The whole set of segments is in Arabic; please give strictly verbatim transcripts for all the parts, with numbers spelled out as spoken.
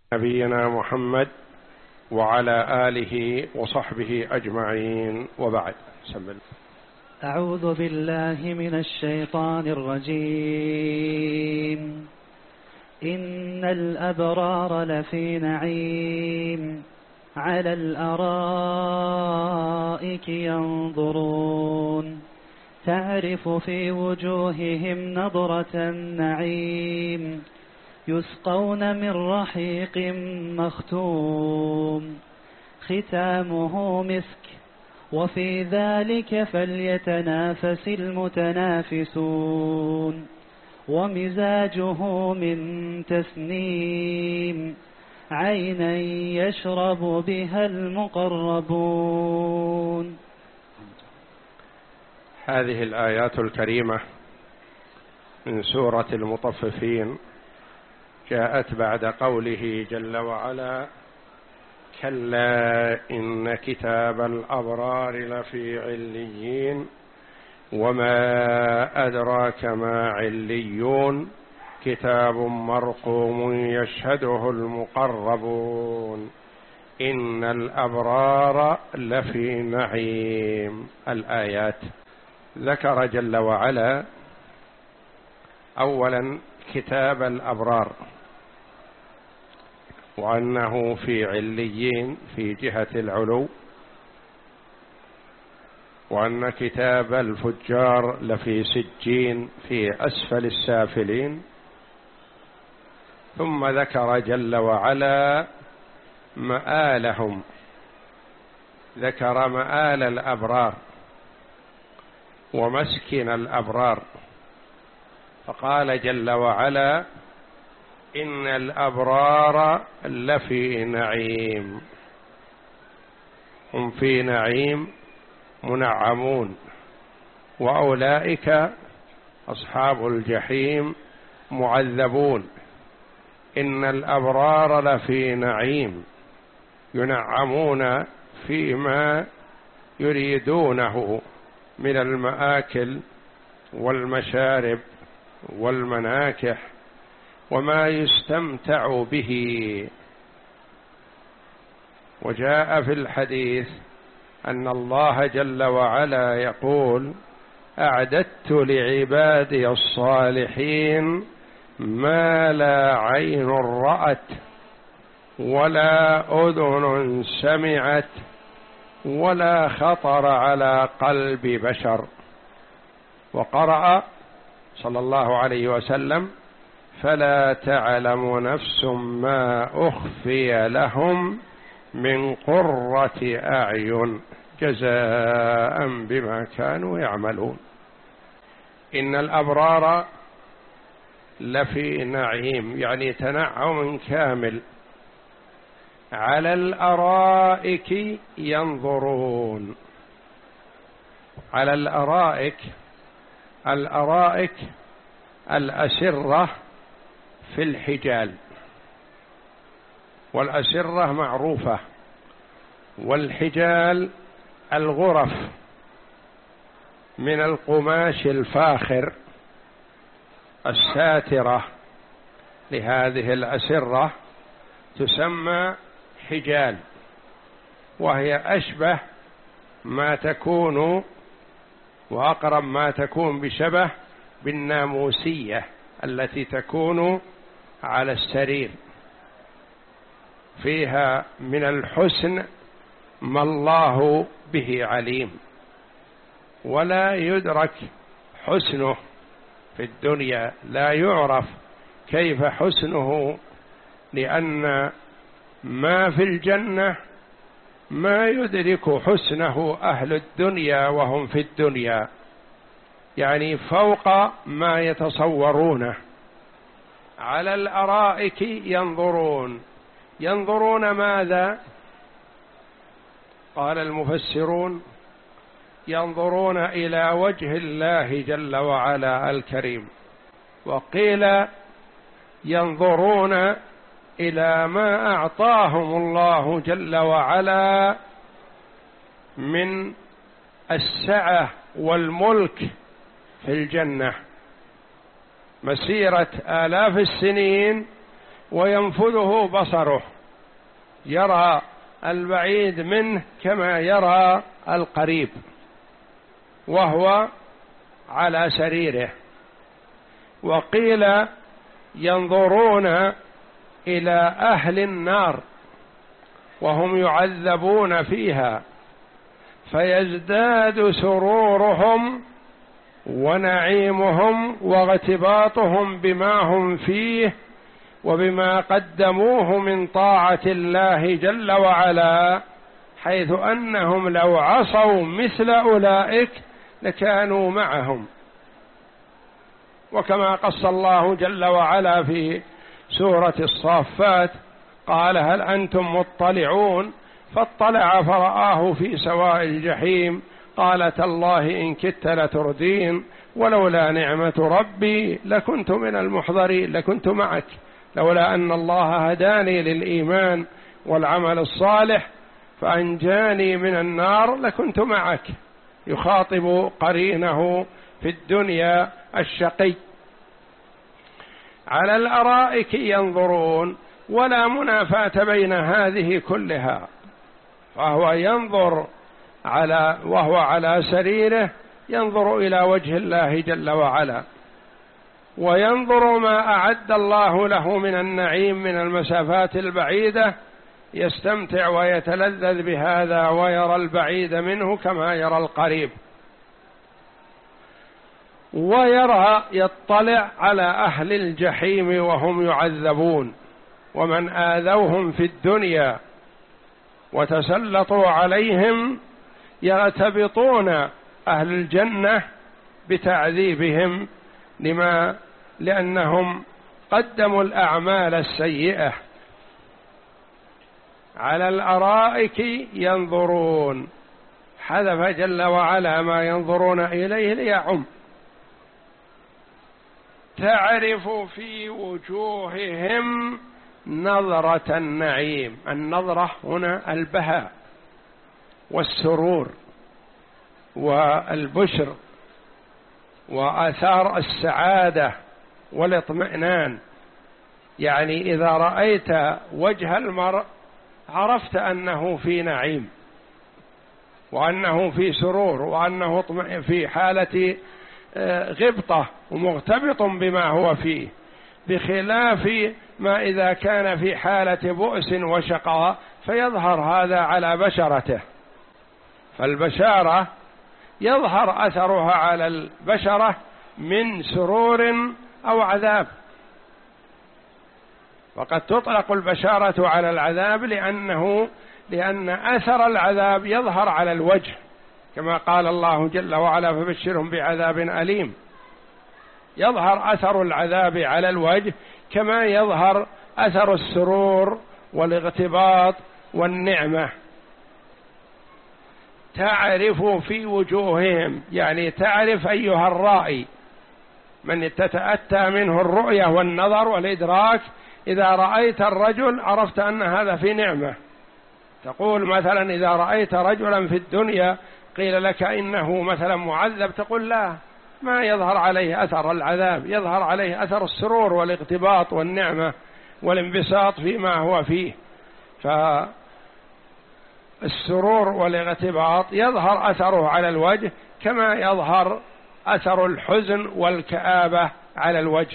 نبينا محمد وعلى آله وصحبه أجمعين، وبعد. سبل. أعوذ بالله من الشيطان الرجيم. إن الأبرار لفي نعيم على الأرائك ينظرون تعرف في وجوههم نضرة النعيم يسقون من رحيق مختوم ختامه مسك وفي ذلك فليتنافس المتنافسون ومزاجه من تسنيم عينا يشرب بها المقربون. هذه الآيات الكريمة من سورة المطففين جاءت بعد قوله جل وعلا: كلا إن كتاب الأبرار لفي عليين وما أدراك ما عليون كتاب مرقوم يشهده المقربون إن الأبرار لفي نعيم. الآيات ذكر جل وعلا أولا كتاب الأبرار، وأنه في عليين في جهة العلو، وأن كتاب الفجار لفي سجين في أسفل السافلين. ثم ذكر جل وعلا مآلهم، ذكر مآل الأبرار ومسكن الأبرار، فقال جل وعلا: إن الأبرار لفي نعيم، هم في نعيم منعمون، وأولئك أصحاب الجحيم معذبون. إن الأبرار لفي نعيم ينعمون فيما يريدونه من المآكل والمشارب والمناكح وما يستمتع به. وجاء في الحديث أن الله جل وعلا يقول: أعددت لعبادي الصالحين ما لا عين رأت ولا أذن سمعت ولا خطر على قلب بشر. وقرأ صلى الله عليه وسلم: فلا تعلم نفس ما أخفي لهم من قرة أعين جزاء بما كانوا يعملون. إن الأبرار لفي نعيم، يعني تنعم كامل، على الأرائك ينظرون. على الأرائك، الأرائك الأسرة في الحجال، والأسرة معروفة، والحجال الغرف من القماش الفاخر الساترة لهذه الأسرة تسمى حجال، وهي أشبه ما تكون وأقرب ما تكون بشبه بالناموسية التي تكون على السرير، فيها من الحسن ما الله به عليم، ولا يدرك حسنه في الدنيا، لا يعرف كيف حسنه، لأن ما في الجنة ما يدرك حسنه أهل الدنيا وهم في الدنيا، يعني فوق ما يتصورونه. على الأرائك ينظرون، ينظرون ماذا؟ قال المفسرون: ينظرون إلى وجه الله جل وعلا الكريم، وقيل ينظرون إلى ما أعطاهم الله جل وعلا من السعة والملك في الجنة، مسيرة آلاف السنين وينفذه بصره، يرى البعيد منه كما يرى القريب وهو على سريره. وقيل ينظرون إلى أهل النار وهم يعذبون فيها فيزداد سرورهم ونعيمهم واغتباطهم بما هم فيه وبما قدموه من طاعة الله جل وعلا، حيث أنهم لو عصوا مثل أولئك لكانوا معهم. وكما قص الله جل وعلا في سورة الصافات قال هل أنتم مطلعون، فاطلع فرآه في سواء الجحيم قال تالله إن كدت لتردين ولولا نعمة ربي لكنت من المحضرين، لكنت معك، لولا أن الله هداني للإيمان والعمل الصالح فأنجاني من النار لكنت معك. يخاطب قرينه في الدنيا الشقي. على الأرائك ينظرون، ولا منافاة بين هذه كلها، فهو ينظر على وهو على سريره ينظر إلى وجه الله جل وعلا، وينظر ما أعد الله له من النعيم من المسافات البعيدة، يستمتع ويتلذذ بهذا ويرى البعيد منه كما يرى القريب. ويرى يطلع على أهل الجحيم وهم يعذبون، ومن آذوهم في الدنيا وتسلطوا عليهم يغتبطون أهل الجنة بتعذيبهم لما لأنهم قدموا الأعمال السيئة. على الأرائك ينظرون، حذف جل وعلا ما ينظرون إليه ليعم. تعرف في وجوههم نظرة النعيم، النظرة هنا البهاء والسرور والبشر وآثار السعادة والاطمئنان. يعني إذا رأيت وجه المرء عرفت أنه في نعيم وأنه في سرور وأنه في حالة غبطة ومغتبط بما هو فيه، بخلاف ما إذا كان في حالة بؤس وشقاء فيظهر هذا على بشرته. فالبشارة يظهر أثرها على البشرة من سرور أو عذاب، وقد تطلق البشارة على العذاب لأنه لأن أثر العذاب يظهر على الوجه، كما قال الله جل وعلا فبشرهم بعذاب أليم. يظهر أثر العذاب على الوجه كما يظهر أثر السرور والاغتباط والنعمة. تعرف في وجوههم، يعني تعرف أيها الرائي من تتأتى منه الرؤية والنظر والإدراك، إذا رأيت الرجل عرفت أن هذا في نعمة. تقول مثلا إذا رأيت رجلا في الدنيا قيل لك إنه مثلا معذب، تقول لا، ما يظهر عليه أثر العذاب، يظهر عليه أثر السرور والاغتباط والنعمة والانبساط فيما هو فيه. فالسرور والاغتباط يظهر أثره على الوجه كما يظهر أثر الحزن والكآبة على الوجه.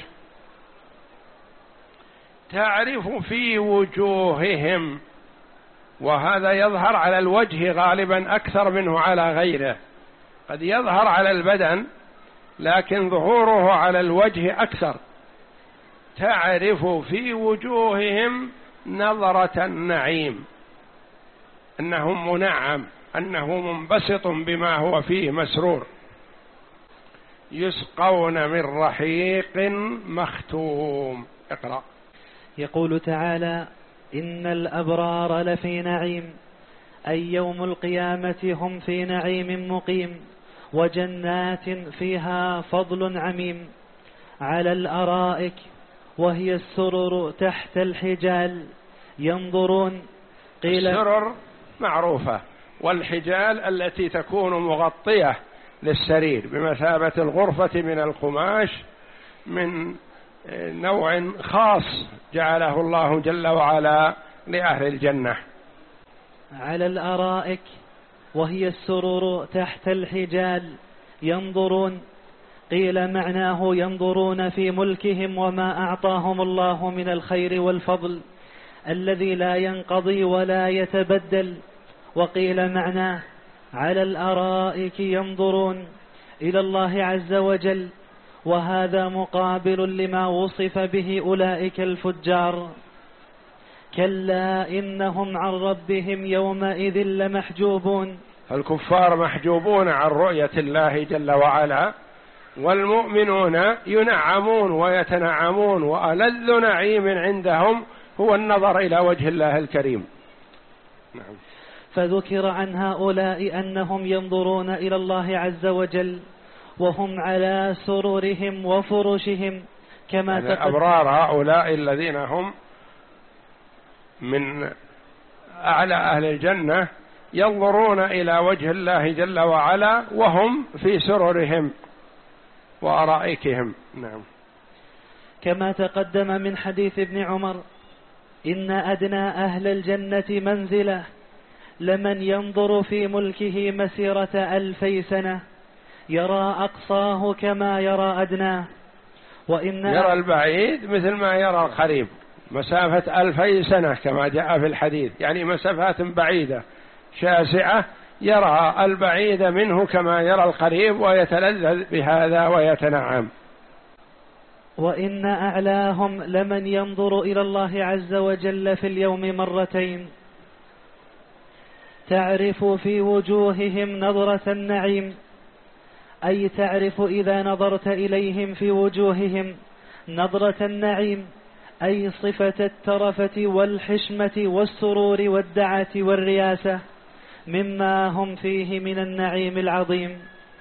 تعرف في وجوههم، وهذا يظهر على الوجه غالبا أكثر منه على غيره. قد يظهر على البدن لكن ظهوره على الوجه أكثر. تعرف في وجوههم نظرة النعيم، أنه منعم، أنه منبسط بما هو فيه مسرور. يسقون من رحيق مختوم. اقرأ. يقول تعالى إن الأبرار لفي نعيم، أي يوم القيامة هم في نعيم مقيم، وجنات فيها فضل عميم، على الأرائك وهي السرر تحت الحجال ينظرون. قيل السرر معروفة، والحجال التي تكون مغطية للسرير بمثابة الغرفة من القماش من نوع خاص جعله الله جل وعلا لأهل الجنة. على الأرائك وهي السرور تحت الحجال ينظرون، قيل معناه ينظرون في ملكهم وما أعطاهم الله من الخير والفضل الذي لا ينقضي ولا يتبدل، وقيل معناه على الأرائك ينظرون إلى الله عز وجل، وهذا مقابل لما وصف به أولئك الفجار. كلا إنهم عن ربهم يومئذ لمحجوبون. الكفار محجوبون عن رؤية الله جل وعلا، والمؤمنون ينعمون ويتنعمون، وألذ نعيم عندهم هو النظر إلى وجه الله الكريم. نعم. فذكر عن هؤلاء أنهم ينظرون إلى الله عز وجل وهم على سررهم وفرشهم كما يعني تقدم. أبرار هؤلاء الذين هم من أعلى أهل الجنة ينظرون إلى وجه الله جل وعلا وهم في سررهم وأرائكهم. نعم. كما تقدم من حديث ابن عمر: إن أدنى أهل الجنة منزلة لمن ينظر في ملكه مسيرة ألفي سنة يرى أقصاه كما يرى أدناه، وإن يرى البعيد مثل ما يرى القريب، مسافة ألفي سنة كما جاء في الحديث، يعني مسافات بعيدة شاسعة، يرى البعيد منه كما يرى القريب ويتلذذ بهذا ويتنعم. وإن أعلاهم لمن ينظر إلى الله عز وجل في اليوم مرتين تعرف في وجوههم نظرة النعيم، أي تعرف إذا نظرت إليهم في وجوههم نظرة النعيم، أي صفة الترفة والحشمة والسرور والدعة والرياسة مما هم فيه من النعيم العظيم.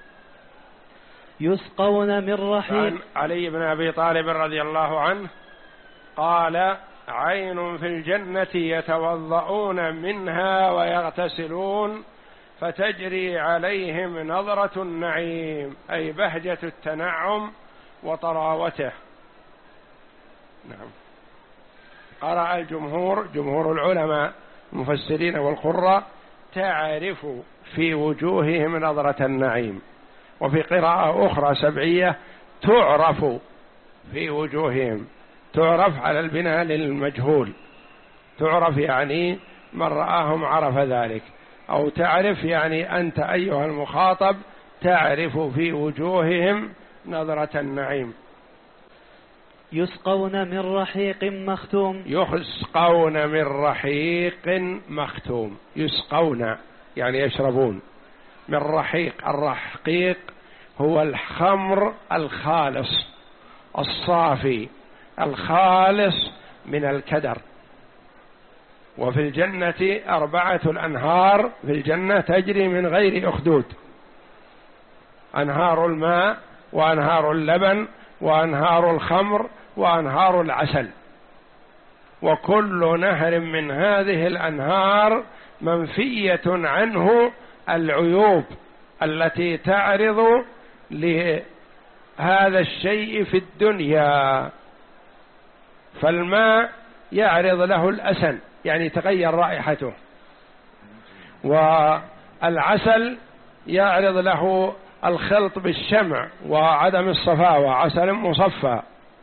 يسقون من رحيق. عن علي بن أبي طالب رضي الله عنه قال: عين في الجنة يتوضؤون منها ويغتسلون فتجري عليهم نظرة النعيم، أي بهجة التنعم وطراوته. نعم. قرأ الجمهور جمهور العلماء المفسرين والقراء: تعرف في وجوههم نظرة النعيم، وفي قراءة أخرى سبعية: تعرف في وجوههم، تعرف على البناء للمجهول، تعرف يعني من رآهم عرف ذلك، أو تعرف يعني أنت أيها المخاطب تعرف في وجوههم نظرة النعيم. يسقون من رحيق مختوم. يسقون من رحيق مختوم. يسقون يعني يشربون من رحيق. الرحيق هو الخمر الخالص الصافي الخالص من الكدر. وفي الجنة أربعة الأنهار في الجنة تجري من غير أخدود: أنهار الماء، وأنهار اللبن، وأنهار الخمر، وأنهار العسل. وكل نهر من هذه الأنهار منفية عنه العيوب التي تعرض لهذا الشيء في الدنيا. فالماء يعرض له الأسن، يعني تغير رائحته، والعسل يعرض له الخلط بالشمع وعدم الصفاوة، عسل مصفى.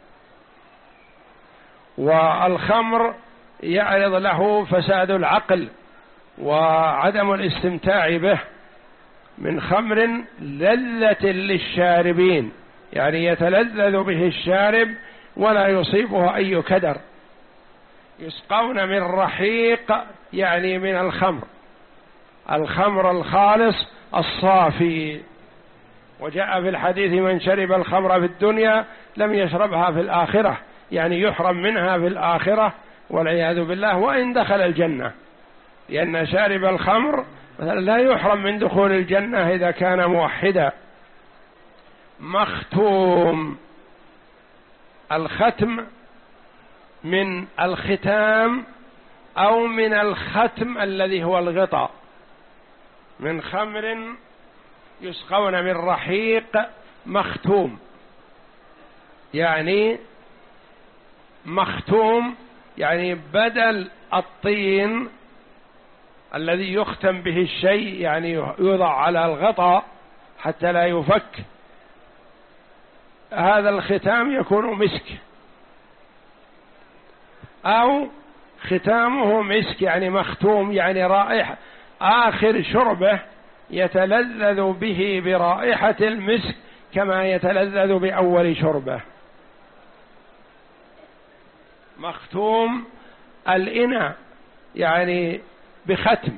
والخمر يعرض له فساد العقل وعدم الاستمتاع به، من خمر لذة للشاربين، يعني يتلذذ به الشارب ولا يصيبه أي كدر. يسقون من رحيق يعني من الخمر، الخمر الخالص الصافي. وجاء في الحديث: من شرب الخمر في الدنيا لم يشربها في الآخرة، يعني يحرم منها في الآخرة والعياذ بالله، وإن دخل الجنة، لأن شارب الخمر لا يحرم من دخول الجنة إذا كان موحدا. مختوم. الختم من الختام أو من الختم الذي هو الغطاء. من خمر يسقون من رحيق مختوم، يعني مختوم يعني بدل الطين الذي يختم به الشيء، يعني يوضع على الغطاء حتى لا يفك، هذا الختام يكون مسك، أو ختامه مسك يعني مختوم يعني رائحة آخر شربه يتلذذ به برائحة المسك كما يتلذذ بأول شربه. مختوم الإناء يعني بختم.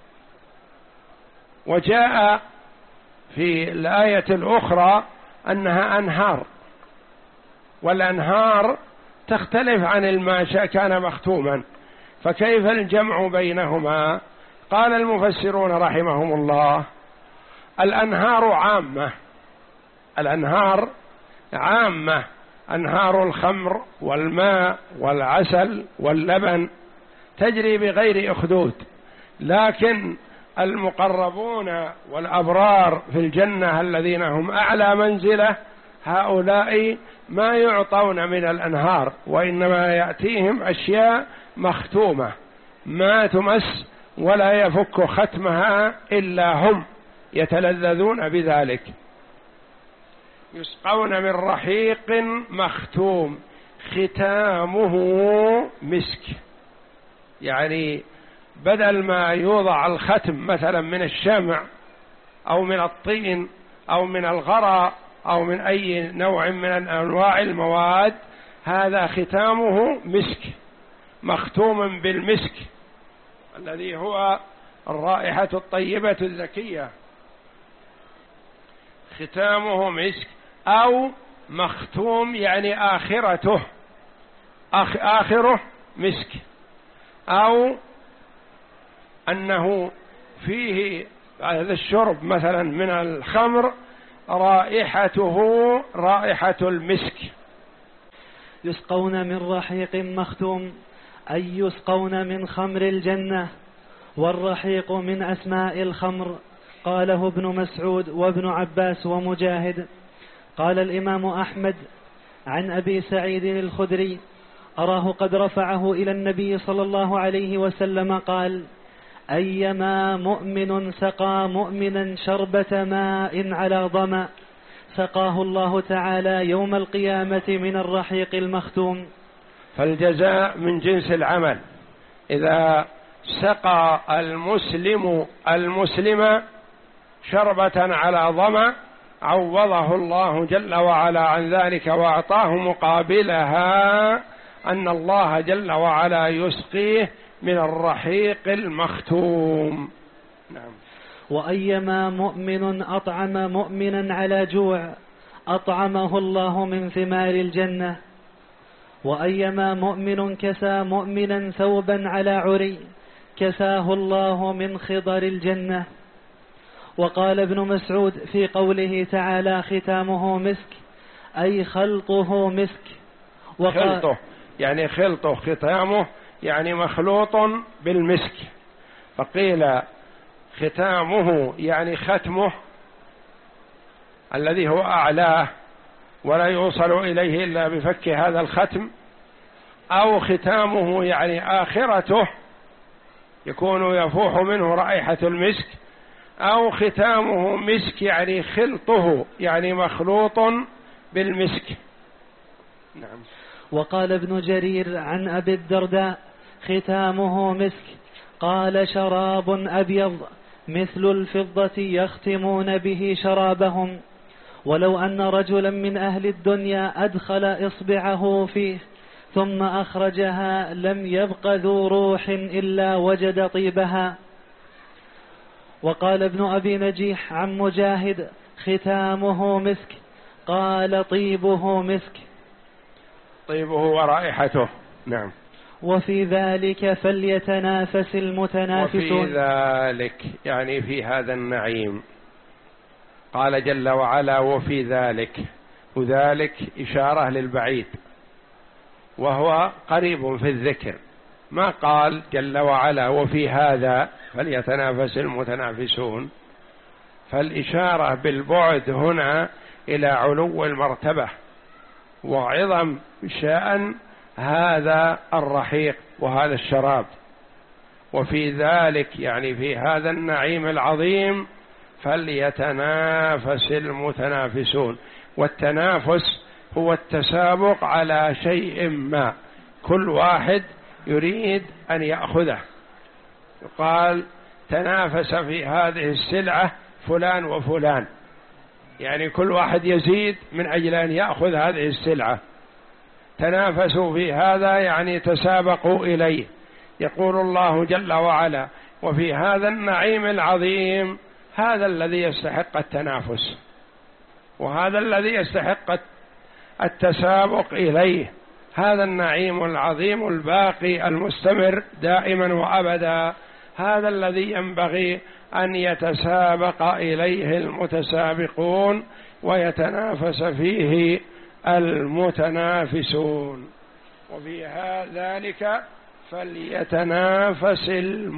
وجاء في الآية الأخرى أنها أنهار، والأنهار تختلف عن الماء كان مختوما، فكيف الجمع بينهما؟ قال المفسرون رحمهم الله: الأنهار عامة، الأنهار عامة، أنهار الخمر والماء والعسل واللبن تجري بغير أخدود، لكن المقربون والأبرار في الجنة الذين هم أعلى منزلة هؤلاء ما يعطون من الأنهار، وإنما يأتيهم أشياء مختومة ما تمس ولا يفك ختمها إلا هم يتلذذون بذلك. يسقون من رحيق مختوم ختامه مسك، يعني بدل ما يوضع الختم مثلا من الشمع أو من الطين أو من الغراء أو من أي نوع من أنواع المواد، هذا ختامه مسك مختوم بالمسك الذي هو الرائحة الطيبة الزكية، ختامه مسك، أو مختوم يعني آخرته آخ آخره مسك، أو أنه فيه هذا الشرب مثلا من الخمر رائحته رائحة المسك. يسقون من رحيق مختوم أي يسقون من خمر الجنة، والرحيق من أسماء الخمر، قاله ابن مسعود وابن عباس ومجاهد. قال الإمام أحمد عن أبي سعيد الخدري أراه قد رفعه إلى النبي صلى الله عليه وسلم قال: أيما مؤمن سقى مؤمنا شربة ماء على ظمأ سقاه الله تعالى يوم القيامة من الرحيق المختوم. فالجزاء من جنس العمل، إذا سقى المسلم المسلم شربة على ظمأ عوضه الله جل وعلا عن ذلك وأعطاه مقابلها أن الله جل وعلا يسقيه من الرحيق المختوم. نعم. وأيما مؤمن أطعم مؤمنا على جوع أطعمه الله من ثمار الجنة، وأيما مؤمن كسى مؤمنا ثوبا على عري كساه الله من خضر الجنة. وقال ابن مسعود في قوله تعالى ختامه مسك أي خلطه مسك. خلطه يعني خلطه، ختامه يعني مخلوط بالمسك، فقيل ختامه يعني ختمه الذي هو أعلاه ولا يوصل إليه إلا بفك هذا الختم، أو ختامه يعني آخرته يكون يفوح منه رائحة المسك، أو ختامه مسك يعني خلطه يعني مخلوط بالمسك. نعم. وقال ابن جرير عن أبي الدرداء ختامه مسك، قال شراب أبيض مثل الفضة يختمون به شرابهم، ولو أن رجلا من أهل الدنيا أدخل إصبعه فيه ثم أخرجها لم يبق ذو روح إلا وجد طيبها. وقال ابن أبي نجيح عن مجاهد ختامه مسك، قال طيبه مسك، طيبه ورائحته. نعم. وفي ذلك فليتنافس المتنافسون. وفي ذلك يعني في هذا النعيم، قال جل وعلا وفي ذلك، وذلك إشارة للبعيد وهو قريب في الذكر، ما قال جل وعلا وفي هذا فليتنافس المتنافسون، فالإشارة بالبعد هنا إلى علو المرتبة وعظم شأن هذا الرحيق وهذا الشراب. وفي ذلك يعني في هذا النعيم العظيم فليتنافس المتنافسون. والتنافس هو التسابق على شيء ما، كل واحد يريد أن يأخذه. يقال تنافس في هذه السلعة فلان وفلان، يعني كل واحد يزيد من أجل أن يأخذ هذه السلعة. تنافسوا في هذا يعني تسابقوا إليه. يقول الله جل وعلا: وفي هذا النعيم العظيم، هذا الذي يستحق التنافس، وهذا الذي يستحق التسابق إليه. هذا النعيم العظيم الباقي المستمر دائما وأبدا، هذا الذي ينبغي أن يتسابق إليه المتسابقون ويتنافس فيه المتنافسون. وفي ذلك فليتنافس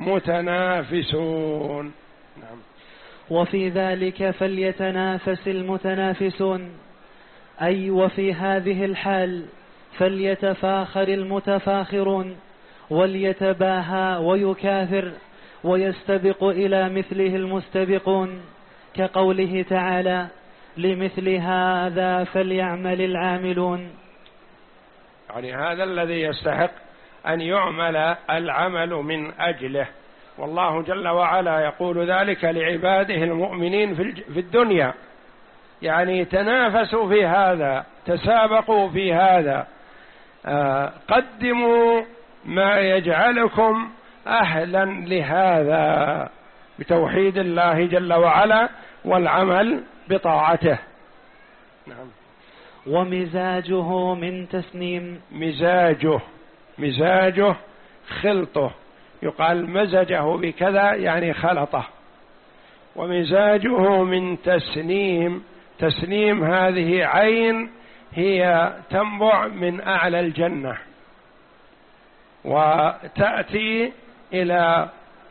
المتنافسون. نعم. وفي ذلك فليتنافس المتنافسون، أي وفي هذه الحال فليتفاخر المتفاخرون، وليتباهى ويكاثر ويستبق إلى مثله المستبقون، كقوله تعالى: لمثل هذا فليعمل العاملون. يعني هذا الذي يستحق أن يعمل العمل من أجله. والله جل وعلا يقول ذلك لعباده المؤمنين في الدنيا، يعني تنافسوا في هذا، تسابقوا في هذا، آه قدموا ما يجعلكم أهلا لهذا بتوحيد الله جل وعلا والعمل بطاعته. نعم. ومزاجه من تسنيم. مزاجه مزاجه خلطه، يقال مزجه بكذا يعني خلطه. ومزاجه من تسنيم. تسنيم هذه عين هي تنبع من أعلى الجنة وتأتي إلى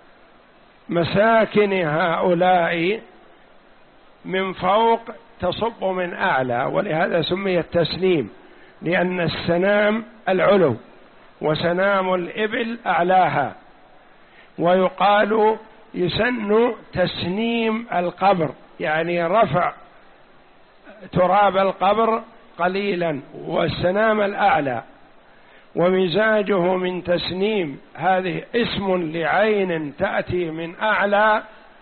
مساكن هؤلاء من فوق، تصب من أعلى، ولهذا سمي التسنيم، لأن السنام العلو وسنام الإبل أعلاها. ويقال يسن تسنيم القبر، يعني رفع تراب القبر قليلا، والسنام الأعلى. ومزاجه من تسنيم هذه اسم لعين تأتي من أعلى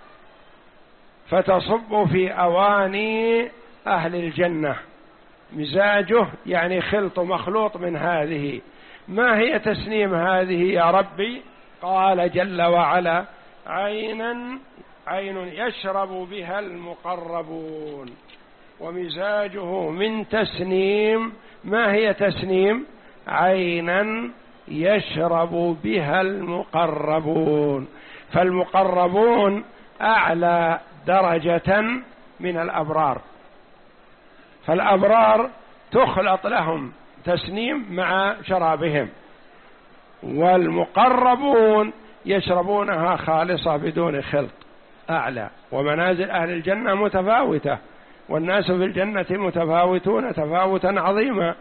فتصب في أواني أهل الجنة. مزاجه يعني خلط، مخلوط من هذه. ما هي تسنيم هذه يا ربي؟ قال جل وعلا: عينا عين يشرب بها المقربون. ومزاجه من تسنيم. ما هي تسنيم؟ عينا يشرب بها المقربون. فالمقربون أعلى درجة من الأبرار، فالأبرار تخلط لهم تسنيم مع شرابهم، والمقربون يشربونها خالصة بدون خلط، أعلى. ومنازل أهل الجنة متفاوتة، والناس في الجنة متفاوتون تفاوتا عظيما.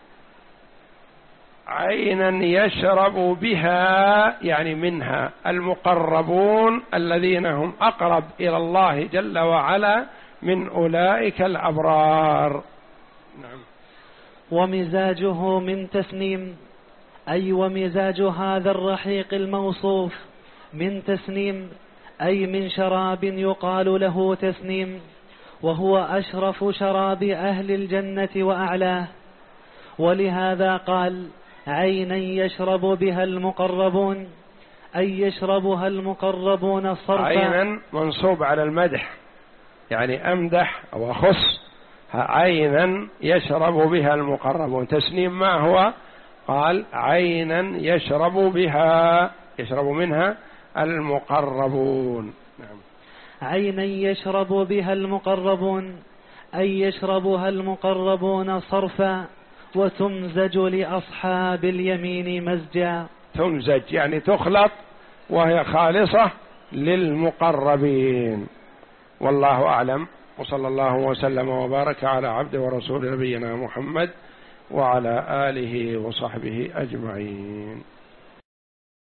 عينا يشرب بها يعني منها المقربون الذين هم أقرب إلى الله جل وعلا من أولئك الأبرار. نعم. ومزاجه من تسنيم، أي ومزاج هذا الرحيق الموصوف من تسنيم، أي من شراب يقال له تسنيم، وهو أشرف شراب أهل الجنة وأعلاه. ولهذا قال: عينا يشرب بها المقربون، أي يشربها المقربون صرفا. عينا منصوب على المدح، يعني أمدح أو أخص. عينا يشرب بها المقربون. تسنيم ما هو؟ قال: عينا يشرب بها، يشرب منها المقربون. نعم. عينا يشرب بها المقربون، أي يشربها المقربون صرفا، وتمزج لأصحاب اليمين مزجا. تمزج يعني تخلط وهي خالصة للمقربين. والله أعلم، وصلى الله وسلم وبارك على عبده ورسول نبينا محمد وعلى آله وصحبه أجمعين.